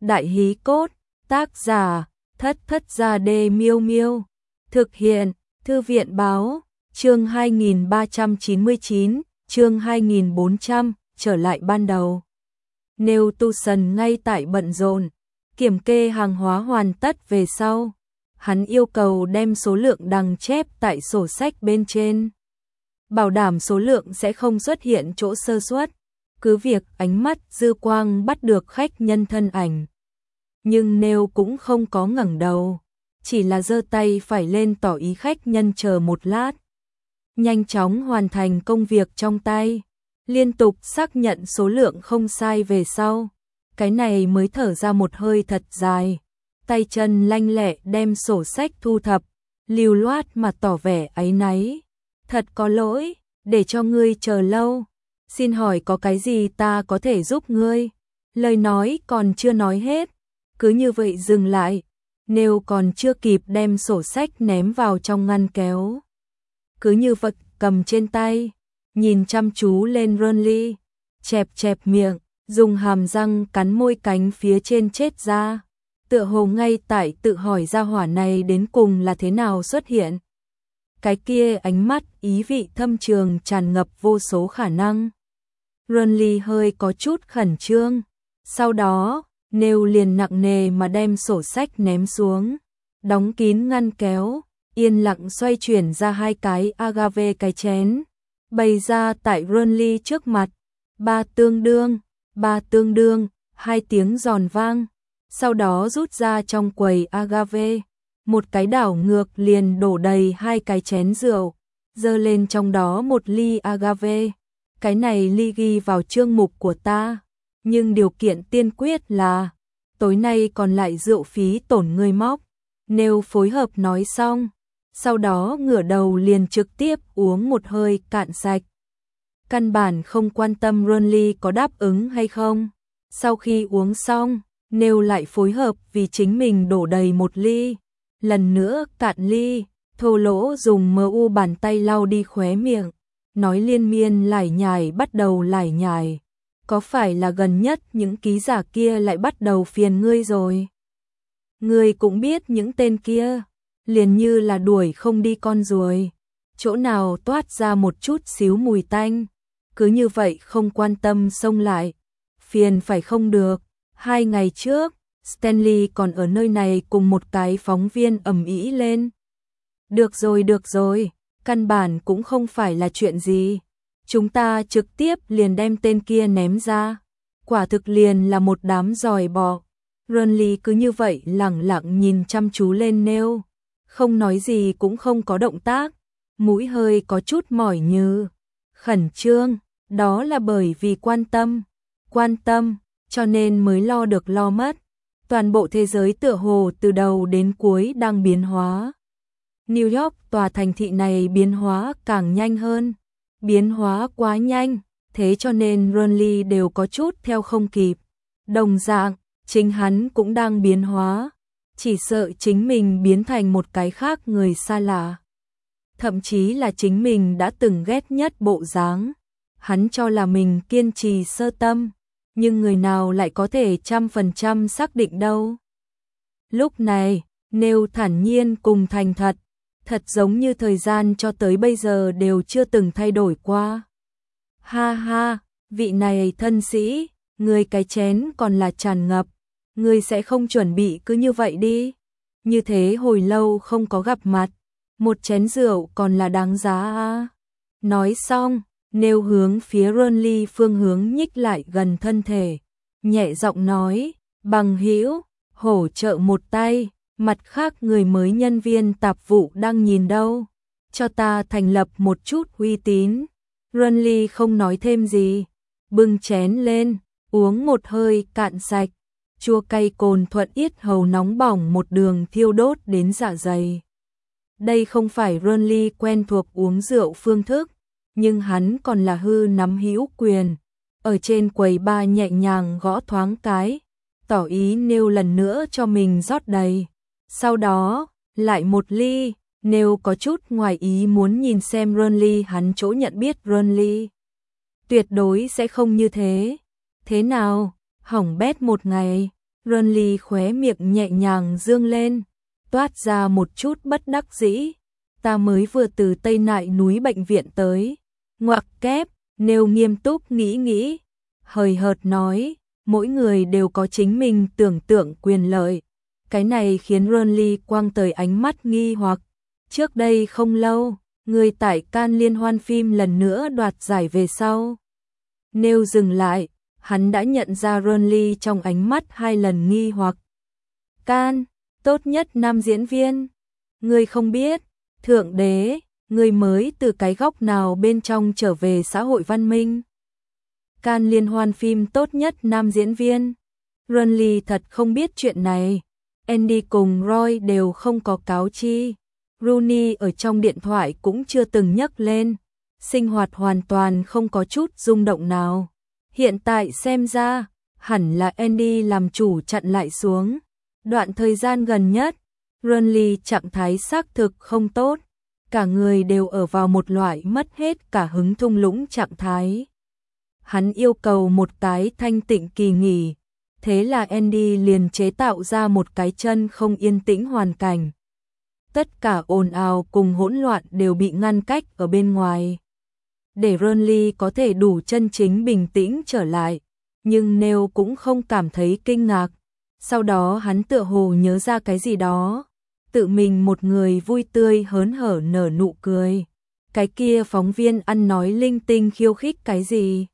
Đại hí cốt, tác giả, Thất Thất Gia Đê Miêu Miêu. Thực hiện, Thư viện báo, chương 2399, chương 2400, trở lại ban đầu. Nếu Tu Sần ngay tại bận rộn, kiểm kê hàng hóa hoàn tất về sau, hắn yêu cầu đem số lượng đằng chép tại sổ sách bên trên. Bảo đảm số lượng sẽ không xuất hiện chỗ sơ suất, cứ việc ánh mắt dư quang bắt được khách nhân thân ảnh. Nhưng Nếu cũng không có ngẩng đầu, chỉ là giơ tay phải lên tỏ ý khách nhân chờ một lát. Nhanh chóng hoàn thành công việc trong tay, liên tục xác nhận số lượng không sai về sau. Cái này mới thở ra một hơi thật dài, tay chân lanh lẹ đem sổ sách thu thập, lưu loát mà tỏ vẻ áy náy. Thật có lỗi, để cho ngươi chờ lâu. Xin hỏi có cái gì ta có thể giúp ngươi? Lời nói còn chưa nói hết, cứ như vậy dừng lại. Nếu còn chưa kịp đem sổ sách ném vào trong ngăn kéo, cứ như vật cầm trên tay, nhìn chăm chú lên Ronly, chẹp miệng, dùng hàm răng cắn môi cánh phía trên chết ra, tựa hồ ngay tại tự hỏi gia hỏa này đến cùng là thế nào xuất hiện. Cái kia ánh mắt ý vị thâm trường tràn ngập vô số khả năng. Ronly hơi có chút khẩn trương, sau đó Nếu liền nặng nề mà đem sổ sách ném xuống, đóng kín ngăn kéo, yên lặng xoay chuyển ra hai cái agave cái chén, bày ra tại Ronly trước mặt. Ba tương đương, hai tiếng giòn vang, sau đó rút ra trong quầy agave, một cái đảo ngược liền đổ đầy hai cái chén rượu, dơ lên trong đó một ly agave. Cái này ly ghi vào chương mục của ta, nhưng điều kiện tiên quyết là tối nay còn lại rượu phí tổn ngươi móc. Nếu phối hợp nói xong, sau đó ngửa đầu liền trực tiếp uống một hơi cạn sạch. Căn bản không quan tâm Ronly có đáp ứng hay không. Sau khi uống xong, Nếu lại phối hợp vì chính mình đổ đầy một ly, lần nữa cạn ly, thô lỗ dùng mu bàn tay lau đi khóe miệng, nói liên miên lải nhải bắt đầu lải nhải. Có phải là gần nhất những ký giả kia lại bắt đầu phiền ngươi rồi? Ngươi cũng biết những tên kia, liền như là đuổi không đi con ruồi, chỗ nào toát ra một chút xíu mùi tanh, cứ như vậy không quan tâm xông lại, phiền phải không được. 2 ngày trước, Stanley còn ở nơi này cùng một cái phóng viên ầm ĩ lên. Được rồi, căn bản cũng không phải là chuyện gì. Chúng ta trực tiếp liền đem tên kia ném ra. Quả thực liền là một đám giòi bọ. Ronly cứ như vậy lẳng lặng nhìn chăm chú lên Nếu, không nói gì cũng không có động tác, mũi hơi có chút mỏi như khẩn trương, đó là bởi vì quan tâm, cho nên mới lo được lo mất. Toàn bộ thế giới tựa hồ từ đầu đến cuối đang biến hóa. New York, tòa thành thị này biến hóa càng nhanh hơn, biến hóa quá nhanh, thế cho nên Ronly đều có chút theo không kịp. Đồng dạng, chính hắn cũng đang biến hóa, chỉ sợ chính mình biến thành một cái khác người xa lạ. Thậm chí là chính mình đã từng ghét nhất bộ dáng. Hắn cho là mình kiên trì sơ tâm, nhưng người nào lại có thể 100% xác định đâu. Lúc này, Nếu thản nhiên cùng thành thật, thật giống như thời gian cho tới bây giờ đều chưa từng thay đổi qua. Ha ha, vị này thân sĩ, người cái chén còn là tràn ngập, người sẽ không chuẩn bị cứ như vậy đi. Như thế hồi lâu không có gặp mặt, một chén rượu còn là đáng giá à. Nói xong, Nếu hướng phía Ronly phương hướng nhích lại gần thân thể, nhẹ giọng nói, bằng hữu, hỗ trợ một tay, mặt khác người mới nhân viên tạp vụ đang nhìn đâu, cho ta thành lập một chút uy tín. Ronly không nói thêm gì, bưng chén lên, uống một hơi cạn sạch, chua cay cồn thuận yết hầu nóng bỏng một đường thiêu đốt đến dạ dày. Đây không phải Ronly quen thuộc uống rượu phương thức, nhưng hắn còn là hư nắm hữu quyền, ở trên quầy bar nhẹ nhàng gõ thoáng cái, tỏ ý Nếu lần nữa cho mình rót đầy. Sau đó, lại một ly, Nếu có chút ngoài ý muốn nhìn xem Ronly, hắn chỗ nhận biết Ronly tuyệt đối sẽ không như thế. Thế nào, hỏng bét một ngày, Ronly khóe miệng nhẹ nhàng dương lên, toát ra một chút bất đắc dĩ. Ta mới vừa từ Tây Nại núi bệnh viện tới. Ngoặc kép, Nêu nghiêm túc nghĩ, hời hợt nói, mỗi người đều có chính mình tưởng tượng quyền lợi. Cái này khiến Ronly quăng tới ánh mắt nghi hoặc. Trước đây không lâu, người tại Cannes liên hoan phim lần nữa đoạt giải về sau. Nêu dừng lại, hắn đã nhận ra Ronly trong ánh mắt 2 lần nghi hoặc. Cannes, tốt nhất nam diễn viên. Người không biết, thượng đế, người mới từ cái góc nào bên trong trở về xã hội văn minh. Cannes liên hoan phim tốt nhất nam diễn viên. Ronly thật không biết chuyện này. Andy cùng Roy đều không có cáo chi. Rooney ở trong điện thoại cũng chưa từng nhắc lên. Sinh hoạt hoàn toàn không có chút rung động nào. Hiện tại xem ra, hẳn là Andy làm chủ chặn lại xuống. Đoạn thời gian gần nhất, Ronly trạng thái xác thực không tốt. Cả người đều ở vào một loại mất hết cả hứng thung lũng trạng thái. Hắn yêu cầu một cái thanh tịnh kỳ nghỉ. Thế là Andy liền chế tạo ra một cái chân không yên tĩnh hoàn cảnh. Tất cả ồn ào cùng hỗn loạn đều bị ngăn cách ở bên ngoài. Để Ronly có thể đủ chân chính bình tĩnh trở lại. Nhưng Nêu cũng không cảm thấy kinh ngạc. Sau đó hắn tựa hồ nhớ ra cái gì đó. Tự mình một người vui tươi hớn hở nở nụ cười. Cái kia phóng viên ăn nói linh tinh khiêu khích cái gì?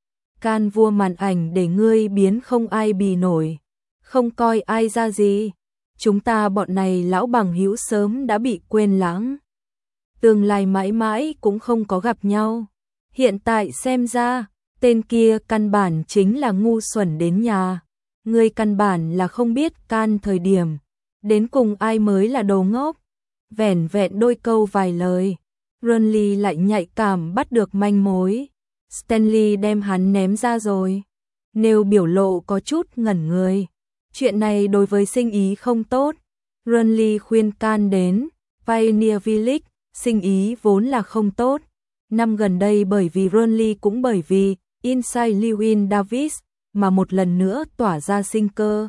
Can vua màn ảnh để ngươi biến không ai bì nổi. Không coi ai ra gì. Chúng ta bọn này lão bằng hữu sớm đã bị quên lãng. Tương lai mãi mãi cũng không có gặp nhau. Hiện tại xem ra, tên kia căn bản chính là ngu xuẩn đến nhà. Ngươi căn bản là không biết Can thời điểm. Đến cùng ai mới là đồ ngốc. Vẻn vẹn đôi câu vài lời. Ronly lại nhạy cảm bắt được manh mối. Stanley đem hắn ném ra rồi. Nêu biểu lộ có chút ngẩn người. Chuyện này đối với sinh ý không tốt. Ronly khuyên can đến. Pioneer Village, sinh ý vốn là không tốt. Năm gần đây bởi vì Ronly cũng bởi vì Inside Llewyn Davis mà một lần nữa tỏa ra sinh cơ.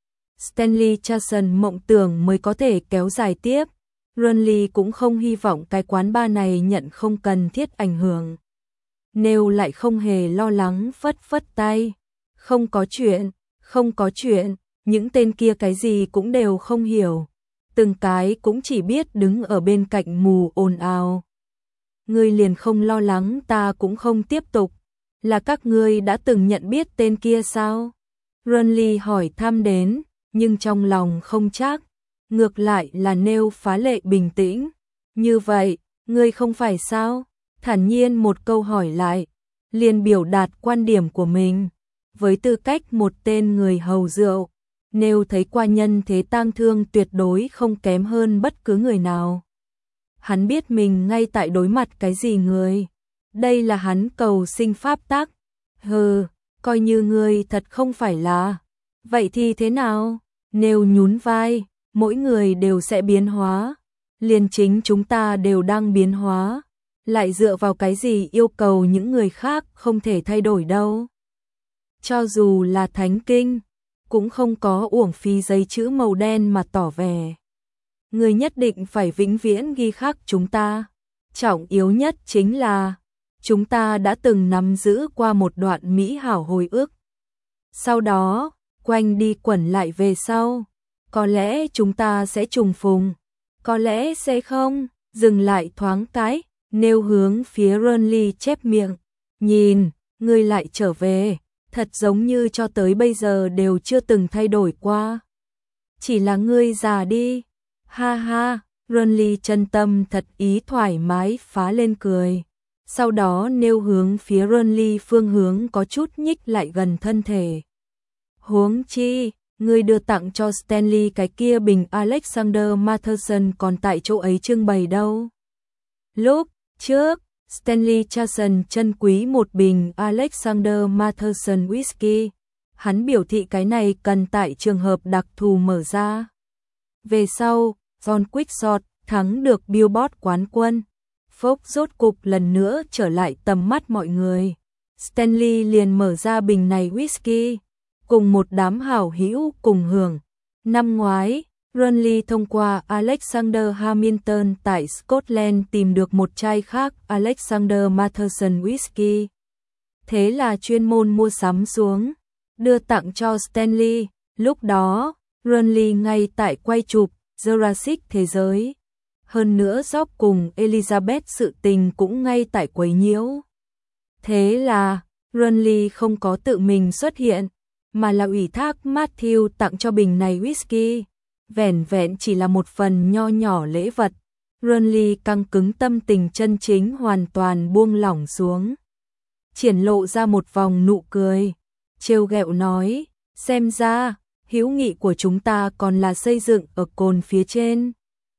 Stanley Charson mộng tưởng mới có thể kéo dài tiếp. Ronly cũng không hy vọng cái quán bar này nhận không cần thiết ảnh hưởng. Nêu lại không hề lo lắng phất phất tay. Không có chuyện, những tên kia cái gì cũng đều không hiểu. Từng cái cũng chỉ biết đứng ở bên cạnh mù ồn ào. Ngươi liền không lo lắng ta cũng không tiếp tục. Là các ngươi đã từng nhận biết tên kia sao? Ronly hỏi thăm đến, nhưng trong lòng không chắc. Ngược lại là Nêu phá lệ bình tĩnh. Như vậy, ngươi không phải sao? Thản nhiên một câu hỏi lại, liền biểu đạt quan điểm của mình. Với tư cách một tên người hầu rượu, Nêu thấy qua nhân thế tang thương tuyệt đối không kém hơn bất cứ người nào. Hắn biết mình ngay tại đối mặt cái gì người. Đây là hắn cầu sinh pháp tắc. Coi như ngươi thật không phải là. Vậy thì thế nào? Nêu nhún vai, mỗi người đều sẽ biến hóa. Liền chính chúng ta đều đang biến hóa. Lại dựa vào cái gì yêu cầu những người khác không thể thay đổi đâu. Cho dù là thánh kinh, cũng không có uổng phí giấy chữ màu đen mà tỏ vẻ. Người nhất định phải vĩnh viễn ghi khắc chúng ta. Trọng yếu nhất chính là, chúng ta đã từng nắm giữ qua một đoạn mỹ hảo hồi ức. Sau đó, quanh đi quẩn lại về sau. Có lẽ chúng ta sẽ trùng phùng, có lẽ sẽ không. Dừng lại thoáng cái. Nêu hướng phía Ronly chép miệng. Nhìn, ngươi lại trở về. Thật giống như cho tới bây giờ đều chưa từng thay đổi qua. Chỉ là ngươi già đi. Ha ha, Ronly chân tâm thật ý thoải mái phá lên cười. Sau đó Nêu hướng phía Ronly phương hướng có chút nhích lại gần thân thể. Huống chi, ngươi đưa tặng cho Stanley cái kia bình Alexander Matheson còn tại chỗ ấy trưng bày đâu. Lúc trước, Stanley Charson trân quý một bình Alexander Matheson whisky. Hắn biểu thị cái này cần tại trường hợp đặc thù mở ra. Về sau, John Quickshot thắng được Billboard quán quân. Fox rốt cục lần nữa trở lại tầm mắt mọi người. Stanley liền mở ra bình này whisky. cùng một đám hảo hữu cùng hưởng. Năm ngoái, Burnley thông qua Alexander Hamilton tại Scotland tìm được một chai khác Alexander Matheson Whisky. Thế là chuyên môn mua sắm xuống, đưa tặng cho Stanley. Lúc đó, Burnley ngay tại quay chụp Jurassic Thế giới. Hơn nữa Job cùng Elizabeth sự tình cũng ngay tại quấy nhiễu. Thế là, Burnley không có tự mình xuất hiện, mà là ủy thác Matthew tặng cho bình này whisky. Vẻn vẹn chỉ là một phần nho nhỏ lễ vật. Burnley căng cứng tâm tình chân chính hoàn toàn buông lỏng xuống. Triển lộ ra một vòng nụ cười. Trêu ghẹo nói, xem ra, hữu nghị của chúng ta còn là xây dựng ở cồn phía trên.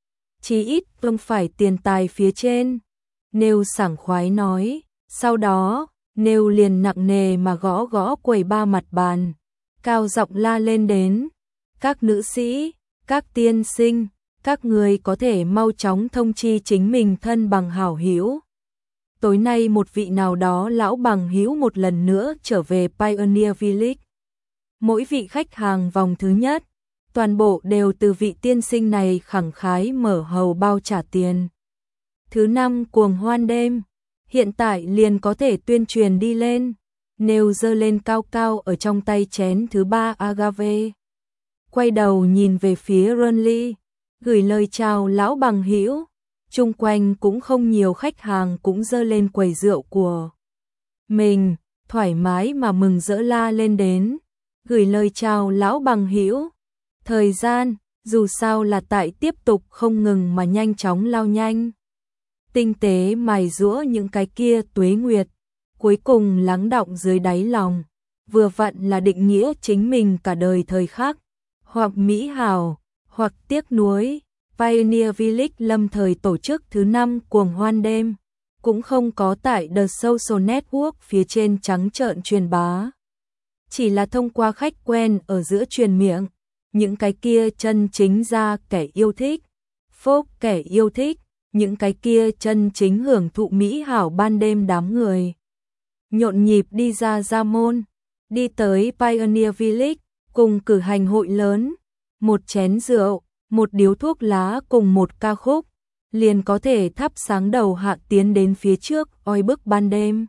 Chí ít không phải tiền tài phía trên. Nêu sảng khoái nói, sau đó, Nêu liền nặng nề mà gõ gõ quầy ba mặt bàn. Cao giọng la lên đến, các nữ sĩ, các tiên sinh, các người có thể mau chóng thông chi chính mình thân bằng hảo hữu. Tối nay một vị nào đó lão bằng hữu một lần nữa trở về Pioneer Village. Mỗi vị khách hàng vòng thứ nhất, toàn bộ đều từ vị tiên sinh này khẳng khái mở hầu bao trả tiền. Thứ năm cuồng hoan đêm, hiện tại liền có thể tuyên truyền đi lên. Nêu giơ lên cao cao ở trong tay chén thứ ba agave. Quay đầu nhìn về phía Burnley, gửi lời chào lão bằng hữu. Chung quanh cũng không nhiều khách hàng cũng giơ lên quầy rượu của mình, thoải mái mà mừng rỡ la lên đến, gửi lời chào lão bằng hữu. Thời gian, dù sao là tại tiếp tục không ngừng mà nhanh chóng lao nhanh. Tinh tế mài giũa những cái kia tuế nguyệt, cuối cùng lắng đọng dưới đáy lòng, vừa vặn là định nghĩa chính mình cả đời thời khắc, hoặc mỹ hảo, hoặc tiếc nuối. Pioneer Village lâm thời tổ chức thứ 5 cuồng hoan đêm, cũng không có tại The Social Network phía trên trắng trợn truyền bá. Chỉ là thông qua khách quen ở giữa truyền miệng, những cái kia chân chính ra kẻ yêu thích, phốc kẻ yêu thích, những cái kia chân chính hưởng thụ mỹ hảo ban đêm đám người. Nhộn nhịp đi ra môn, đi tới Pioneer Village, cùng cử hành hội lớn, một chén rượu, một điếu thuốc lá cùng một ca khúc, liền có thể thắp sáng đầu hạ tiến đến phía trước oi bức ban đêm.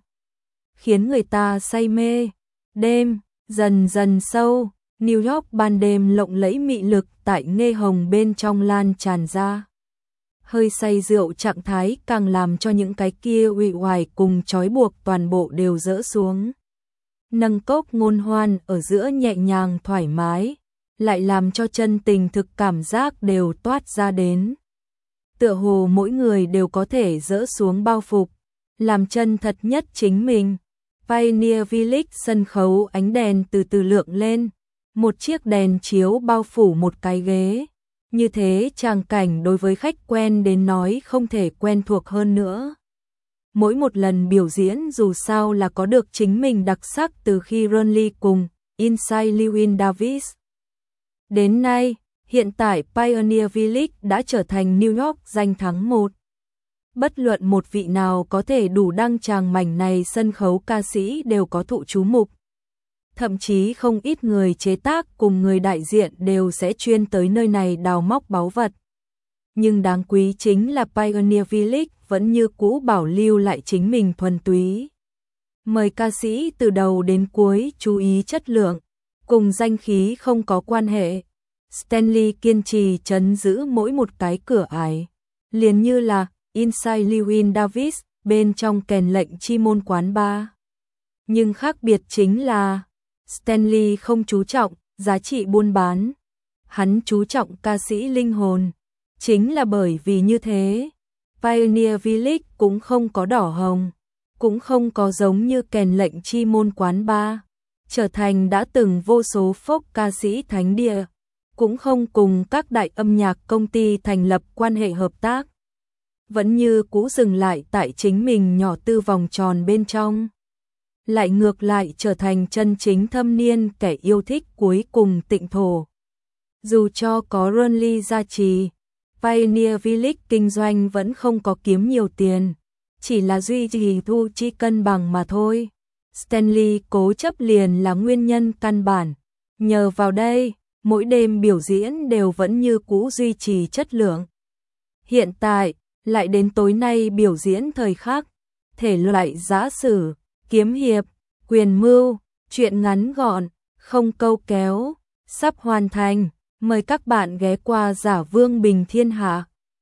Khiến người ta say mê. Đêm, dần dần sâu, New York ban đêm lộng lẫy mị lực tại nghe hồng bên trong lan tràn ra. Hơi say rượu trạng thái càng làm cho những cái kia uể oải cùng trói buộc toàn bộ đều dỡ xuống. Nâng cốc ngôn hoan ở giữa nhẹ nhàng thoải mái, lại làm cho chân tình thực cảm giác đều toát ra đến. Tựa hồ mỗi người đều có thể dỡ xuống bao phục, làm chân thật nhất chính mình. Pioneer Village sân khấu ánh đèn từ từ lượng lên, một chiếc đèn chiếu bao phủ một cái ghế. Như thế tràng cảnh đối với khách quen đến nói không thể quen thuộc hơn nữa. Mỗi một lần biểu diễn dù sao là có được chính mình đặc sắc từ khi Burnley cùng Inside Llewyn Davis. Đến nay, hiện tại Pioneer Village đã trở thành New York danh thắng một. Bất luận một vị nào có thể đủ đăng tràng mảnh này sân khấu ca sĩ đều có thụ chú mục. Thậm chí không ít người chế tác cùng người đại diện đều sẽ chuyên tới nơi này đào móc báu vật. Nhưng đáng quý chính là Pioneer Village vẫn như cũ bảo lưu lại chính mình thuần túy. Mời ca sĩ từ đầu đến cuối chú ý chất lượng, cùng danh khí không có quan hệ. Stanley kiên trì trấn giữ mỗi một cái cửa ải, liền như là Inside Llewyn Davis bên trong kèn lệnh chi môn quán bar. Nhưng khác biệt chính là Stanley không chú trọng giá trị buôn bán, hắn chú trọng ca sĩ linh hồn. Chính là bởi vì như thế, Pioneer Village cũng không có đỏ hồng, cũng không có giống như kèn lệnh chi môn quán bar, trở thành đã từng vô số folk ca sĩ thánh địa, cũng không cùng các đại âm nhạc công ty thành lập quan hệ hợp tác. Vẫn như cũ dừng lại tại chính mình nhỏ tư vòng tròn bên trong. Lại ngược lại trở thành chân chính thâm niên kẻ yêu thích cuối cùng tịnh thổ. Dù cho có Burnley gia trì, Pioneer Village kinh doanh vẫn không có kiếm nhiều tiền, chỉ là duy trì thu chi cân bằng mà thôi. Stanley cố chấp liền là nguyên nhân căn bản, Nhờ vào đây, mỗi đêm biểu diễn đều vẫn như cũ duy trì chất lượng. Hiện tại, lại đến tối nay biểu diễn thời khắc, thể loại giã sử, kiếm hiệp, quyền mưu, truyện ngắn gọn, không câu kéo, sắp hoàn thành. Mời các bạn ghé qua Giả Vương Bình Thiên Hạ.